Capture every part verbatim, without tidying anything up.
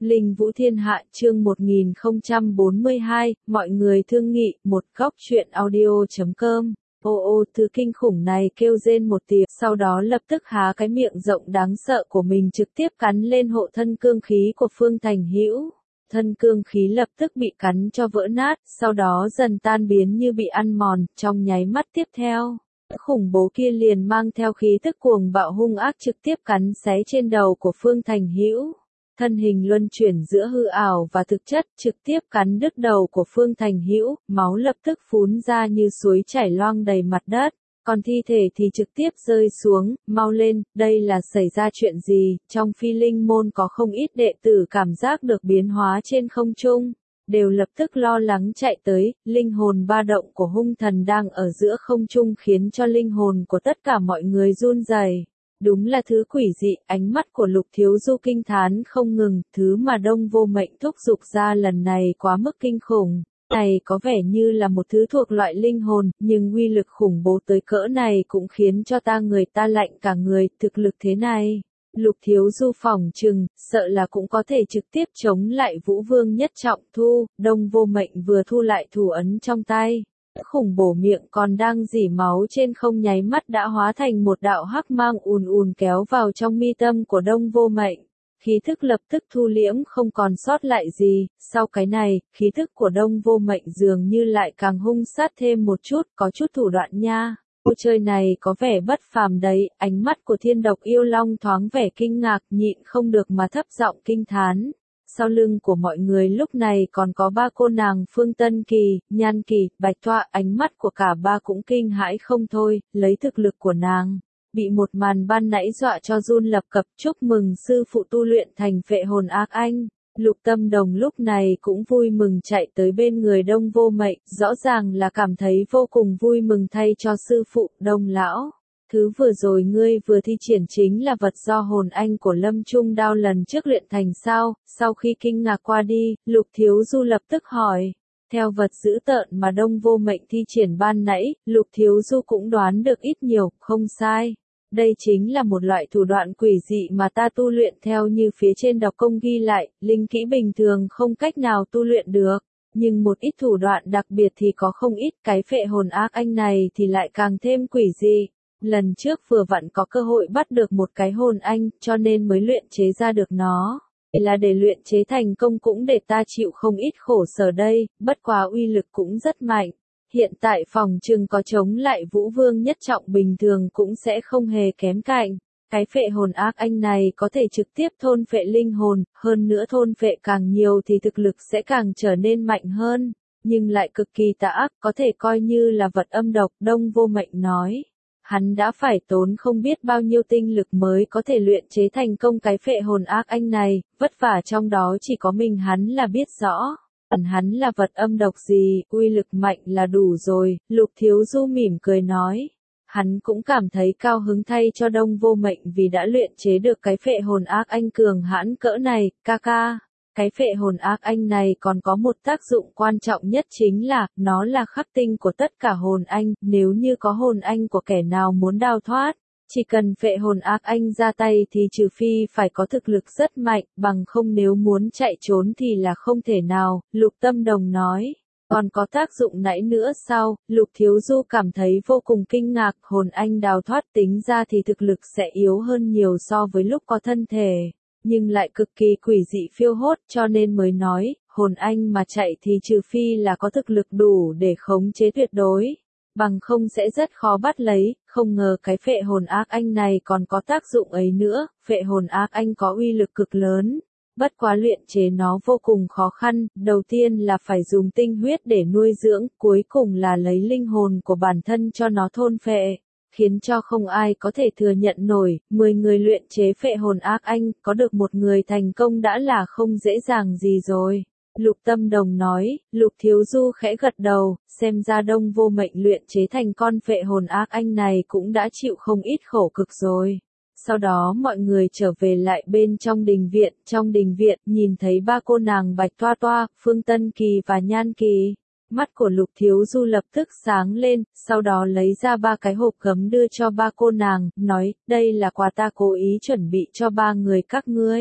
Linh Vũ Thiên Hạ chương một nghìn không trăm bốn mươi hai, mọi người thương nghị, một góc truyện audio.com. Ô ô thứ kinh khủng này kêu rên một tiếng, sau đó lập tức há cái miệng rộng đáng sợ của mình trực tiếp cắn lên hộ thân cương khí của Phương Thành Hữu. Thân cương khí lập tức bị cắn cho vỡ nát, sau đó dần tan biến như bị ăn mòn, trong nháy mắt tiếp theo. Khủng bố kia liền mang theo khí tức cuồng bạo hung ác trực tiếp cắn xé trên đầu của Phương Thành Hữu. Thân hình luân chuyển giữa hư ảo và thực chất, trực tiếp cắn đứt đầu của Phương Thành Hữu, máu lập tức phún ra như suối chảy loang đầy mặt đất, còn thi thể thì trực tiếp rơi xuống. Mau lên, đây là xảy ra chuyện gì? Trong Phi Linh môn có không ít đệ tử cảm giác được biến hóa trên không trung, đều lập tức lo lắng chạy tới. Linh hồn ba động của hung thần đang ở giữa không trung khiến cho linh hồn của tất cả mọi người run rẩy. Đúng là thứ quỷ dị, ánh mắt của Lục Thiếu Du kinh thán không ngừng, thứ mà Đông Vô Mệnh thúc giục ra lần này quá mức kinh khủng. Này có vẻ như là một thứ thuộc loại linh hồn, nhưng uy lực khủng bố tới cỡ này cũng khiến cho ta người ta lạnh cả người, thực lực thế này. Lục Thiếu Du phỏng chừng, sợ là cũng có thể trực tiếp chống lại Vũ Vương nhất trọng thu. Đông Vô Mệnh vừa thu lại thủ ấn trong tay. Khủng bổ miệng còn đang rỉ máu trên không nháy mắt đã hóa thành một đạo hắc mang ùn ùn kéo vào trong mi tâm của Đông Vô Mệnh. Khí thức lập tức thu liễm không còn sót lại gì, sau cái này, khí thức của Đông Vô Mệnh dường như lại càng hung sát thêm một chút, có chút thủ đoạn nha. Cuộc chơi này có vẻ bất phàm đấy, ánh mắt của Thiên Độc Yêu Long thoáng vẻ kinh ngạc, nhịn không được mà thấp giọng kinh thán. Sau lưng của mọi người lúc này còn có ba cô nàng Phương Tân Kỳ, Nhan Kỳ, Bạch Thoa, ánh mắt của cả ba cũng kinh hãi không thôi, lấy thực lực của nàng. Bị một màn ban nãy dọa cho run lập cập. Chúc mừng sư phụ tu luyện thành Phệ Hồn Ác Anh. Lục Tâm Đồng lúc này cũng vui mừng chạy tới bên người Đông Vô Mệnh, rõ ràng là cảm thấy vô cùng vui mừng thay cho sư phụ. Đông lão, thứ vừa rồi ngươi vừa thi triển chính là vật do hồn anh của Lâm Trung Đao lần trước luyện thành sao? Sau khi kinh ngạc qua đi, Lục Thiếu Du lập tức hỏi. Theo vật dữ tợn mà Đông Vô Mệnh thi triển ban nãy, Lục Thiếu Du cũng đoán được ít nhiều, không sai. Đây chính là một loại thủ đoạn quỷ dị mà ta tu luyện theo như phía trên đọc công ghi lại, linh kỹ bình thường không cách nào tu luyện được. Nhưng một ít thủ đoạn đặc biệt thì có không ít, cái Phệ Hồn Ác Anh này thì lại càng thêm quỷ dị. Lần trước vừa vặn có cơ hội bắt được một cái hồn anh, cho nên mới luyện chế ra được nó. Là để luyện chế thành công cũng để ta chịu không ít khổ sở đây, bất quá uy lực cũng rất mạnh. Hiện tại phòng trừng có chống lại Vũ Vương nhất trọng bình thường cũng sẽ không hề kém cạnh. Cái Phệ Hồn Ác Anh này có thể trực tiếp thôn phệ linh hồn, hơn nữa thôn phệ càng nhiều thì thực lực sẽ càng trở nên mạnh hơn, nhưng lại cực kỳ tà ác, có thể coi như là vật âm độc. Đông Vô Mệnh nói. Hắn đã phải tốn không biết bao nhiêu tinh lực mới có thể luyện chế thành công cái Phệ Hồn Ác Anh này, vất vả trong đó chỉ có mình hắn là biết rõ. Còn hắn là vật âm độc gì, uy lực mạnh là đủ rồi. Lục Thiếu Du mỉm cười nói. Hắn cũng cảm thấy cao hứng thay cho Đông Vô Mệnh vì đã luyện chế được cái Phệ Hồn Ác Anh cường hãn cỡ này. Ca ca, cái Phệ Hồn Ác Anh này còn có một tác dụng quan trọng nhất chính là, nó là khắc tinh của tất cả hồn anh. Nếu như có hồn anh của kẻ nào muốn đào thoát, chỉ cần Phệ Hồn Ác Anh ra tay thì trừ phi phải có thực lực rất mạnh, bằng không nếu muốn chạy trốn thì là không thể nào. Lục Tâm Đồng nói. Còn có tác dụng nãy nữa sao? Lục Thiếu Du cảm thấy vô cùng kinh ngạc, hồn anh đào thoát tính ra thì thực lực sẽ yếu hơn nhiều so với lúc có thân thể, nhưng lại cực kỳ quỷ dị phiêu hốt, cho nên mới nói, hồn anh mà chạy thì trừ phi là có thực lực đủ để khống chế tuyệt đối, bằng không sẽ rất khó bắt lấy. Không ngờ cái Phệ Hồn Ác Anh này còn có tác dụng ấy nữa. Phệ Hồn Ác Anh có uy lực cực lớn, bất quá luyện chế nó vô cùng khó khăn. Đầu tiên là phải dùng tinh huyết để nuôi dưỡng, cuối cùng là lấy linh hồn của bản thân cho nó thôn phệ, khiến cho không ai có thể thừa nhận nổi. Mười người luyện chế Phệ Hồn Ác Anh, có được một người thành công đã là không dễ dàng gì rồi. Lục Tâm Đồng nói. Lục Thiếu Du khẽ gật đầu, xem ra Đông Vô Mệnh luyện chế thành con Phệ Hồn Ác Anh này cũng đã chịu không ít khổ cực rồi. Sau đó mọi người trở về lại bên trong đình viện, trong đình viện, nhìn thấy ba cô nàng Bạch Thoa Thoa, Phương Tân Kỳ và Nhan Kỳ. Mắt của Lục Thiếu Du lập tức sáng lên, sau đó lấy ra ba cái hộp gấm đưa cho ba cô nàng, nói, đây là quà ta cố ý chuẩn bị cho ba người các ngươi.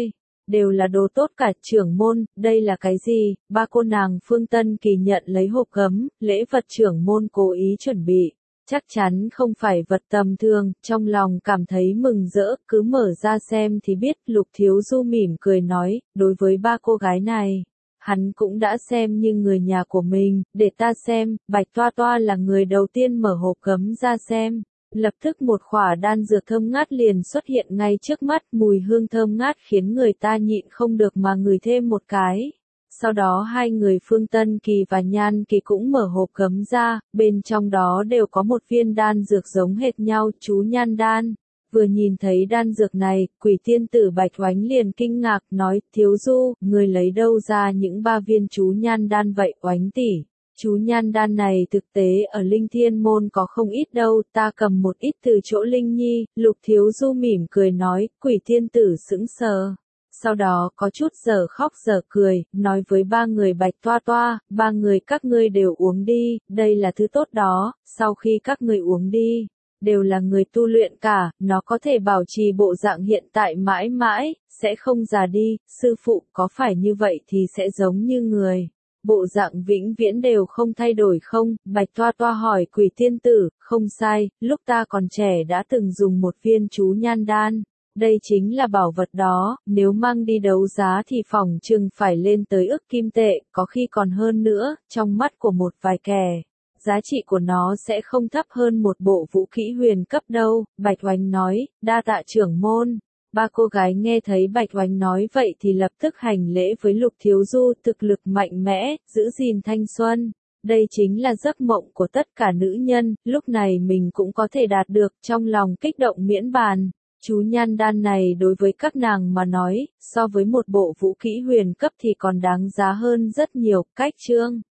đều là đồ tốt cả. Trưởng môn, đây là cái gì? Ba cô nàng Phương Tân Kỳ nhận lấy hộp gấm, lễ vật trưởng môn cố ý chuẩn bị. Chắc chắn không phải vật tầm thường, trong lòng cảm thấy mừng rỡ, cứ mở ra xem thì biết. Lục Thiếu Du mỉm cười nói, đối với ba cô gái này, hắn cũng đã xem như người nhà của mình, để ta xem. Bạch Toa Toa là người đầu tiên mở hộp gấm ra xem. Lập tức một khỏa đan dược thơm ngát liền xuất hiện ngay trước mắt, mùi hương thơm ngát khiến người ta nhịn không được mà ngửi thêm một cái. Sau đó hai người Phương Tân Kỳ và Nhan Kỳ cũng mở hộp gấm ra, bên trong đó đều có một viên đan dược giống hệt nhau, chú nhan đan. Vừa nhìn thấy đan dược này, Quỷ tiên tử Bạch Oánh liền kinh ngạc nói, Thiếu Du, người lấy đâu ra những ba viên chú nhan đan vậy? Oánh tỷ, chú nhan đan này thực tế ở Linh Thiên Môn có không ít đâu, ta cầm một ít từ chỗ Linh Nhi. Lục Thiếu Du mỉm cười nói. Quỷ tiên tử sững sờ, sau đó có chút giờ khóc giờ cười, nói với ba người Bạch Toa Toa, ba người các ngươi đều uống đi, đây là thứ tốt đó, sau khi các ngươi uống đi, đều là người tu luyện cả, nó có thể bảo trì bộ dạng hiện tại mãi mãi, sẽ không già đi. Sư phụ, có phải như vậy thì sẽ giống như người, bộ dạng vĩnh viễn đều không thay đổi không? Bạch Toa Toa hỏi. Quỷ tiên tử, không sai, lúc ta còn trẻ đã từng dùng một viên chú nhan đan. Đây chính là bảo vật đó, nếu mang đi đấu giá thì phỏng chừng phải lên tới ức kim tệ, có khi còn hơn nữa. Trong mắt của một vài kẻ, giá trị của nó sẽ không thấp hơn một bộ vũ kỹ huyền cấp đâu. Bạch Oánh nói. Đa tạ trưởng môn. Ba cô gái nghe thấy Bạch Oánh nói vậy thì lập tức hành lễ với Lục Thiếu Du. Thực lực mạnh mẽ, giữ gìn thanh xuân, đây chính là giấc mộng của tất cả nữ nhân, lúc này mình cũng có thể đạt được, trong lòng kích động miễn bàn. Chú nhan đan này đối với các nàng mà nói, so với một bộ vũ kỹ huyền cấp thì còn đáng giá hơn rất nhiều. Cách chương